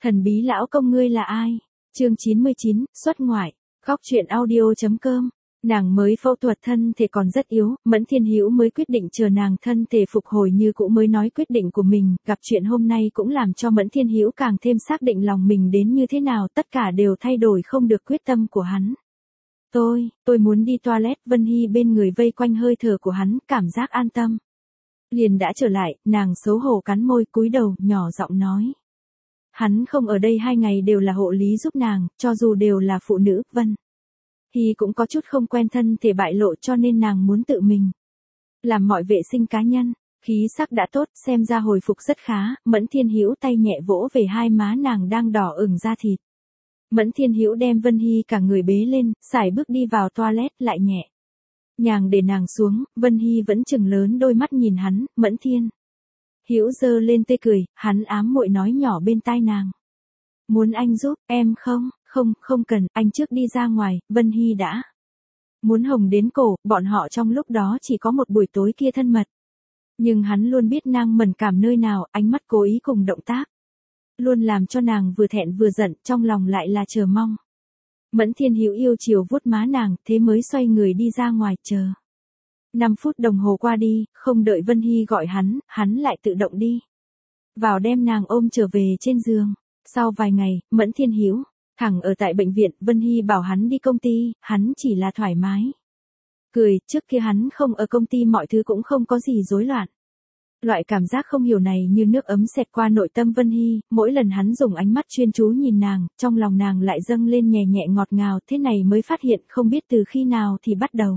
Thần bí lão công ngươi là ai? Chương 99, xuất ngoại. Góc truyện audio.com. Nàng mới phẫu thuật thân thể còn rất yếu, Mẫn Thiên Hữu mới quyết định chờ nàng thân thể phục hồi như cũ mới nói quyết định của mình, gặp chuyện hôm nay cũng làm cho Mẫn Thiên Hữu càng thêm xác định lòng mình đến như thế nào, tất cả đều thay đổi không được quyết tâm của hắn. Tôi muốn đi toilet, Vân Hy bên người vây quanh hơi thở của hắn, cảm giác an tâm. Liền đã trở lại, nàng xấu hổ cắn môi cúi đầu, nhỏ giọng nói. Hắn không ở đây 2 ngày đều là hộ lý giúp nàng, cho dù đều là phụ nữ, Vân Hy cũng có chút không quen thân thể bại lộ cho nên nàng muốn tự mình làm mọi vệ sinh cá nhân. Khí sắc đã tốt, xem ra hồi phục rất khá, Mẫn Thiên Hữu tay nhẹ vỗ về hai má nàng đang đỏ ửng da thịt. Mẫn Thiên Hữu đem Vân Hy cả người bế lên, sải bước đi vào toilet lại nhẹ nhàng để nàng xuống, Vân Hy vẫn chừng lớn đôi mắt nhìn hắn, Mẫn Thiên Hữu giơ lên tê cười, hắn ám muội nói nhỏ bên tai nàng. Muốn anh giúp, em không cần, anh trước đi ra ngoài, Vân Hy đã muốn hồng đến cổ, bọn họ trong lúc đó chỉ có một buổi tối kia thân mật. Nhưng hắn luôn biết nàng mẫn cảm nơi nào, ánh mắt cố ý cùng động tác luôn làm cho nàng vừa thẹn vừa giận, trong lòng lại là chờ mong. Mẫn Thiên Hữu yêu chiều vuốt má nàng, thế mới xoay người đi ra ngoài, chờ 5 phút đồng hồ qua đi, không đợi Vân Hy gọi hắn lại tự động đi vào đem nàng ôm trở về trên giường. Sau vài ngày, Mẫn Thiên Hữu thẳng ở tại bệnh viện, Vân Hy bảo hắn đi công ty, hắn chỉ là thoải mái cười, trước kia hắn không ở công ty mọi thứ cũng không có gì rối loạn. Loại cảm giác không hiểu này như nước ấm xẹt qua nội tâm Vân Hy, mỗi lần hắn dùng ánh mắt chuyên chú nhìn nàng, trong lòng nàng lại dâng lên nhẹ nhẹ ngọt ngào, thế này mới phát hiện không biết từ khi nào thì bắt đầu.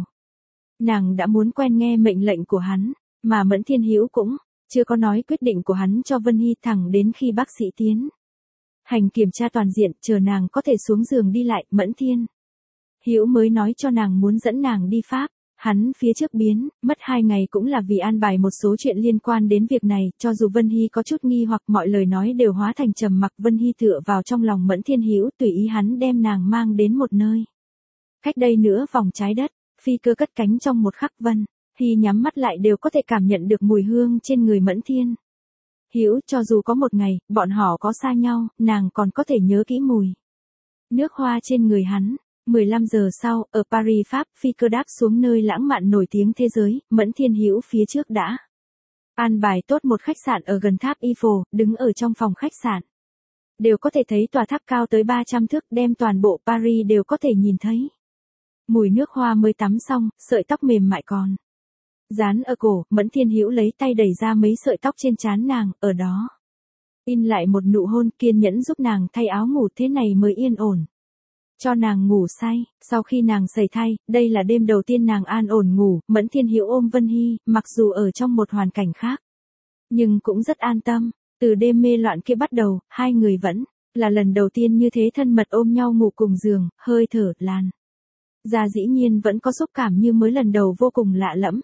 Nàng đã muốn quen nghe mệnh lệnh của hắn, mà Mẫn Thiên Hữu cũng chưa có nói quyết định của hắn cho Vân Hy, thẳng đến khi bác sĩ tiến hành kiểm tra toàn diện, chờ nàng có thể xuống giường đi lại, Mẫn Thiên Hữu mới nói cho nàng muốn dẫn nàng đi Pháp. Hắn phía trước biến mất 2 ngày cũng là vì an bài một số chuyện liên quan đến việc này, cho dù Vân Hy có chút nghi hoặc mọi lời nói đều hóa thành trầm mặc. Vân Hy tựa vào trong lòng Mẫn Thiên Hữu, tùy ý hắn đem nàng mang đến một nơi cách đây nữa vòng trái đất, phi cơ cất cánh trong một khắc, Vân Hy nhắm mắt lại đều có thể cảm nhận được mùi hương trên người Mẫn Thiên Hữu, cho dù có một ngày bọn họ có xa nhau, nàng còn có thể nhớ kỹ mùi nước hoa trên người hắn. 15 giờ sau, ở Paris, Pháp, phi cơ đáp xuống nơi lãng mạn nổi tiếng thế giới, Mẫn Thiên Hữu phía trước đã an bài tốt một khách sạn ở gần tháp Eiffel, đứng ở trong phòng khách sạn đều có thể thấy tòa tháp cao tới 300 thước, đem toàn bộ Paris đều có thể nhìn thấy. Mùi nước hoa mới tắm xong, sợi tóc mềm mại còn dán ở cổ, Mẫn Thiên Hữu lấy tay đẩy ra mấy sợi tóc trên trán nàng, ở đó in lại một nụ hôn, kiên nhẫn giúp nàng thay áo ngủ, thế này mới yên ổn cho nàng ngủ say. Sau khi nàng sẩy thay, đây là đêm đầu tiên nàng an ổn ngủ, Mẫn Thiên Hữu ôm Vân Hy, mặc dù ở trong một hoàn cảnh khác nhưng cũng rất an tâm. Từ đêm mê loạn kia bắt đầu, hai người vẫn là lần đầu tiên như thế thân mật ôm nhau ngủ cùng giường, hơi thở làn da dĩ nhiên vẫn có xúc cảm như mới lần đầu, vô cùng lạ lẫm.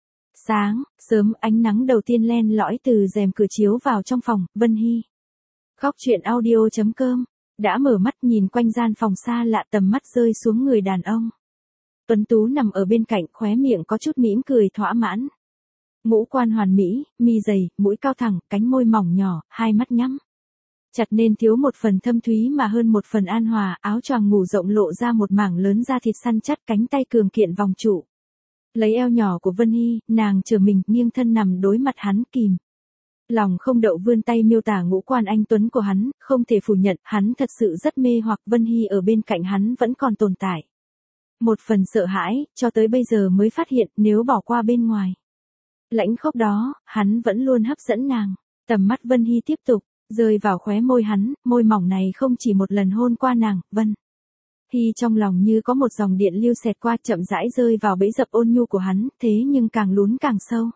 Sáng sớm, ánh nắng đầu tiên len lỏi từ rèm cửa chiếu vào trong phòng. Vân Hy góc truyện audio.com đã mở mắt, nhìn quanh gian phòng xa lạ, tầm mắt rơi xuống người đàn ông tuấn tú nằm ở bên cạnh, khóe miệng có chút mỉm cười thỏa mãn. Ngũ quan hoàn mỹ, mi dày, mũi cao thẳng, cánh môi mỏng nhỏ, hai mắt nhắm chặt nên thiếu một phần thâm thúy mà hơn một phần an hòa, áo choàng ngủ rộng lộ ra một mảng lớn da thịt săn chắc, cánh tay cường kiện vòng trụ lấy eo nhỏ của Vân Hy, nàng trở mình nghiêng thân nằm đối mặt hắn, kìm lòng không đậu vươn tay miêu tả ngũ quan anh tuấn của hắn, không thể phủ nhận, hắn thật sự rất mê hoặc. Vân Hy ở bên cạnh hắn vẫn còn tồn tại một phần sợ hãi, cho tới bây giờ mới phát hiện, nếu bỏ qua bên ngoài lãnh khốc đó, hắn vẫn luôn hấp dẫn nàng. Tầm mắt Vân Hy tiếp tục rơi vào khóe môi hắn, môi mỏng này không chỉ một lần hôn qua nàng. Vân Hy trong lòng như có một dòng điện lưu xẹt qua, chậm rãi rơi vào bẫy dập ôn nhu của hắn, thế nhưng càng lún càng sâu.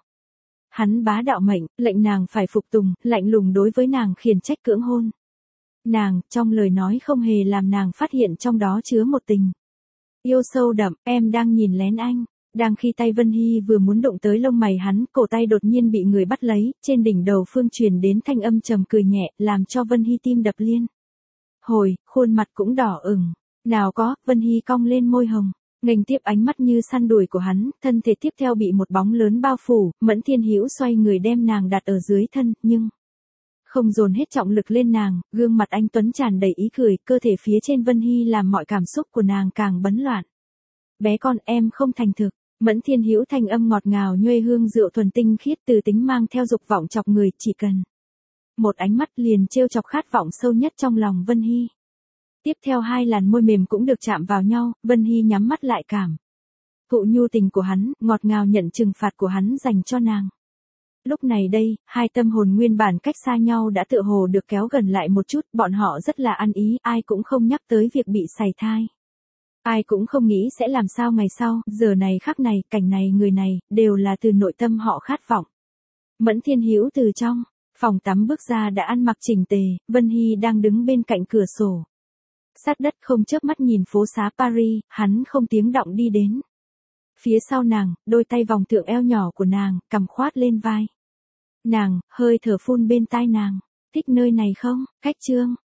Hắn bá đạo mệnh lệnh nàng phải phục tùng, lạnh lùng đối với nàng, khiển trách cưỡng hôn nàng, trong lời nói không hề làm nàng phát hiện trong đó chứa một tình yêu sâu đậm. Em đang nhìn lén anh. Đang khi tay Vân Hy vừa muốn đụng tới lông mày hắn, cổ tay đột nhiên bị người bắt lấy, trên đỉnh đầu phương truyền đến thanh âm trầm cười nhẹ, làm cho Vân Hy tim đập liên hồi, khuôn mặt cũng đỏ ửng. Nào có, Vân Hy cong lên môi hồng, nghênh tiếp ánh mắt như săn đuổi của hắn, thân thể tiếp theo bị một bóng lớn bao phủ. Mẫn Thiên Hữu xoay người đem nàng đặt ở dưới thân, nhưng Không dồn hết trọng lực lên nàng, gương mặt anh tuấn tràn đầy ý cười, cơ thể phía trên Vân Hy làm mọi cảm xúc của nàng càng bấn loạn. Bé con em không thành thực. Mẫn Thiên Hữu thanh âm ngọt ngào nhuê hương rượu thuần tinh khiết từ tính mang theo dục vọng chọc người, chỉ cần một ánh mắt liền trêu chọc khát vọng sâu nhất trong lòng Vân Hy. Tiếp theo hai làn môi mềm cũng được chạm vào nhau, Vân Hy nhắm mắt lại cảm thụ nhu tình của hắn, ngọt ngào nhận trừng phạt của hắn dành cho nàng. Lúc này đây, hai tâm hồn nguyên bản cách xa nhau đã tựa hồ được kéo gần lại một chút, bọn họ rất là ăn ý, ai cũng không nhắc tới việc bị sảy thai. Ai cũng không nghĩ sẽ làm sao ngày sau, giờ này khắc này, cảnh này người này, đều là từ nội tâm họ khát vọng. Mẫn Thiên Hữu từ trong phòng tắm bước ra đã ăn mặc chỉnh tề, Vân Hy đang đứng bên cạnh cửa sổ. Sát đất không chớp mắt nhìn phố xá Paris, hắn không tiếng động đi đến. Phía sau nàng, đôi tay vòng thượng eo nhỏ của nàng, cằm khoát lên vai. Nàng, hơi thở phun bên tai nàng. Thích nơi này không? Khách trương.